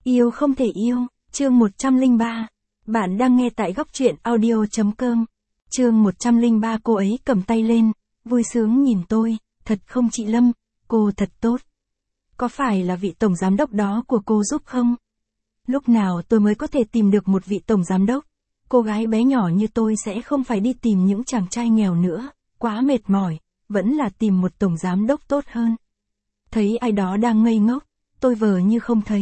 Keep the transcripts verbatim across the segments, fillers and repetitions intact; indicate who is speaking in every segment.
Speaker 1: Yêu không thể yêu, chương một trăm lẻ ba. Bạn đang nghe tại góc truyện audio chấm com. Chương một trăm lẻ ba. Cô ấy cầm tay lên, vui sướng nhìn tôi, thật không chị Lâm, cô thật tốt. Có phải là vị tổng giám đốc đó của cô giúp không? Lúc nào tôi mới có thể tìm được một vị tổng giám đốc? Cô gái bé nhỏ như tôi sẽ không phải đi tìm những chàng trai nghèo nữa, quá mệt mỏi, vẫn là tìm một tổng giám đốc tốt hơn. Thấy ai đó đang ngây ngốc, tôi vờ như không thấy.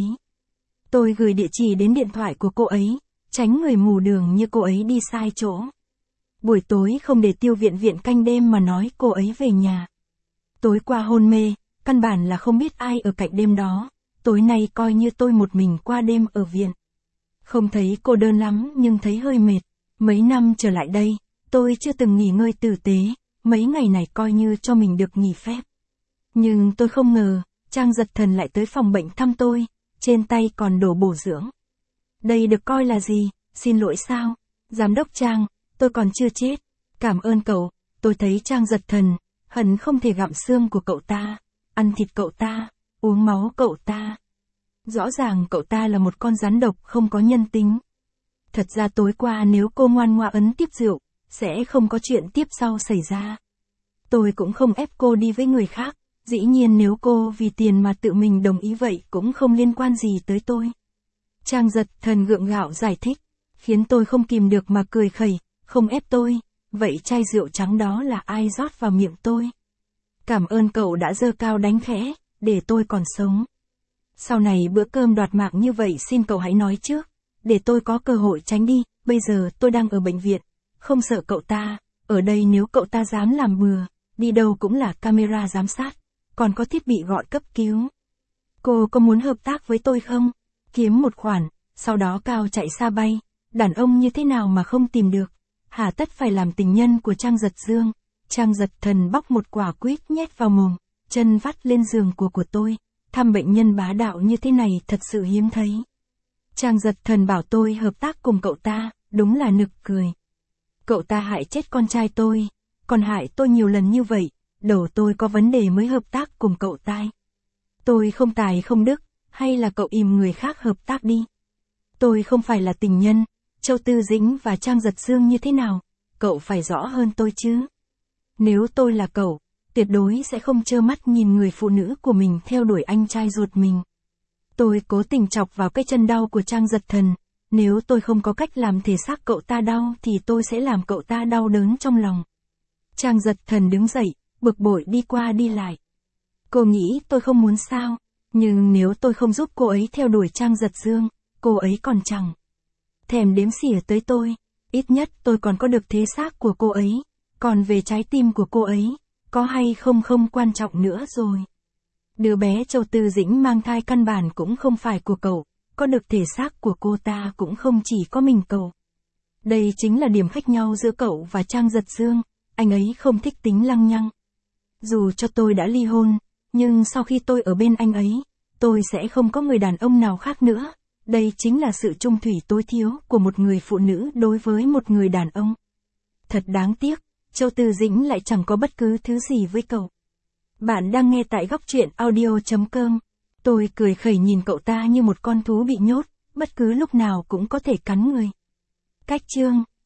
Speaker 1: Tôi gửi địa chỉ đến điện thoại của cô ấy, tránh người mù đường như cô ấy đi sai chỗ. Buổi tối không để Tiêu Viện Viện canh đêm mà nói cô ấy về nhà. Tối qua hôn mê, căn bản là không biết ai ở cạnh đêm đó, tối nay coi như tôi một mình qua đêm ở viện. Không thấy cô đơn lắm nhưng thấy hơi mệt. Mấy năm trở lại đây, tôi chưa từng nghỉ ngơi tử tế, mấy ngày này coi như cho mình được nghỉ phép. Nhưng tôi không ngờ, Trang Giật Thần lại tới phòng bệnh thăm tôi, trên tay còn đổ bổ dưỡng. Đây được coi là gì, xin lỗi sao? Giám đốc Trang, tôi còn chưa chết. Cảm ơn cậu, tôi thấy Trang Giật Thần, hận không thể gặm xương của cậu ta, ăn thịt cậu ta, uống máu cậu ta. Rõ ràng cậu ta là một con rắn độc không có nhân tính. Thật ra tối qua nếu cô ngoan ngoãn ấn tiếp rượu, sẽ không có chuyện tiếp sau xảy ra. Tôi cũng không ép cô đi với người khác, dĩ nhiên nếu cô vì tiền mà tự mình đồng ý vậy cũng không liên quan gì tới tôi. Trang Giật Thần gượng gạo giải thích, khiến tôi không kìm được mà cười khẩy, không ép tôi, vậy chai rượu trắng đó là ai rót vào miệng tôi? Cảm ơn cậu đã giơ cao đánh khẽ, để tôi còn sống. Sau này bữa cơm đoạt mạng như vậy xin cậu hãy nói trước, để tôi có cơ hội tránh đi, bây giờ tôi đang ở bệnh viện, không sợ cậu ta, ở đây nếu cậu ta dám làm bừa, đi đâu cũng là camera giám sát, còn có thiết bị gọi cấp cứu. Cô có muốn hợp tác với tôi không? Kiếm một khoản, sau đó cao chạy xa bay, đàn ông như thế nào mà không tìm được, hà tất phải làm tình nhân của Trang Giật Dương. Trang Giật Thần bóc một quả quýt nhét vào mồm, chân vắt lên giường của của tôi. Thăm bệnh nhân bá đạo như thế này thật sự hiếm thấy. Trang Giật Thần bảo tôi hợp tác cùng cậu ta, đúng là nực cười. Cậu ta hại chết con trai tôi, còn hại tôi nhiều lần như vậy, đầu tôi có vấn đề mới hợp tác cùng cậu ta. Tôi không tài không đức, hay là cậu im người khác hợp tác đi. Tôi không phải là tình nhân, Châu Tư Dĩnh và Trang Giật Dương như thế nào, cậu phải rõ hơn tôi chứ. Nếu tôi là cậu, tuyệt đối sẽ không trơ mắt nhìn người phụ nữ của mình theo đuổi anh trai ruột mình. Tôi cố tình chọc vào cái chân đau của Trang Giật Thần, nếu tôi không có cách làm thể xác cậu ta đau thì tôi sẽ làm cậu ta đau đớn trong lòng. Trang Giật Thần đứng dậy, bực bội đi qua đi lại. Cô nghĩ tôi không muốn sao, nhưng nếu tôi không giúp cô ấy theo đuổi Trang Giật Dương, cô ấy còn chẳng thèm đếm xỉa tới tôi, ít nhất tôi còn có được thế xác của cô ấy, còn về trái tim của cô ấy, có hay không không quan trọng nữa rồi. Đứa bé Châu Tư Dĩnh mang thai căn bản cũng không phải của cậu, có được thể xác của cô ta cũng không chỉ có mình cậu. Đây chính là điểm khác nhau giữa cậu và Trang Giật Dương, anh ấy không thích tính lăng nhăng. Dù cho tôi đã ly hôn, nhưng sau khi tôi ở bên anh ấy, tôi sẽ không có người đàn ông nào khác nữa. Đây chính là sự trung thủy tối thiểu của một người phụ nữ đối với một người đàn ông. Thật đáng tiếc, Châu Tư Dĩnh lại chẳng có bất cứ thứ gì với cậu. Bạn đang nghe tại góc truyện audio chấm com. Tôi cười khẩy nhìn cậu ta như một con thú bị nhốt, bất cứ lúc nào cũng có thể cắn người. Cách chương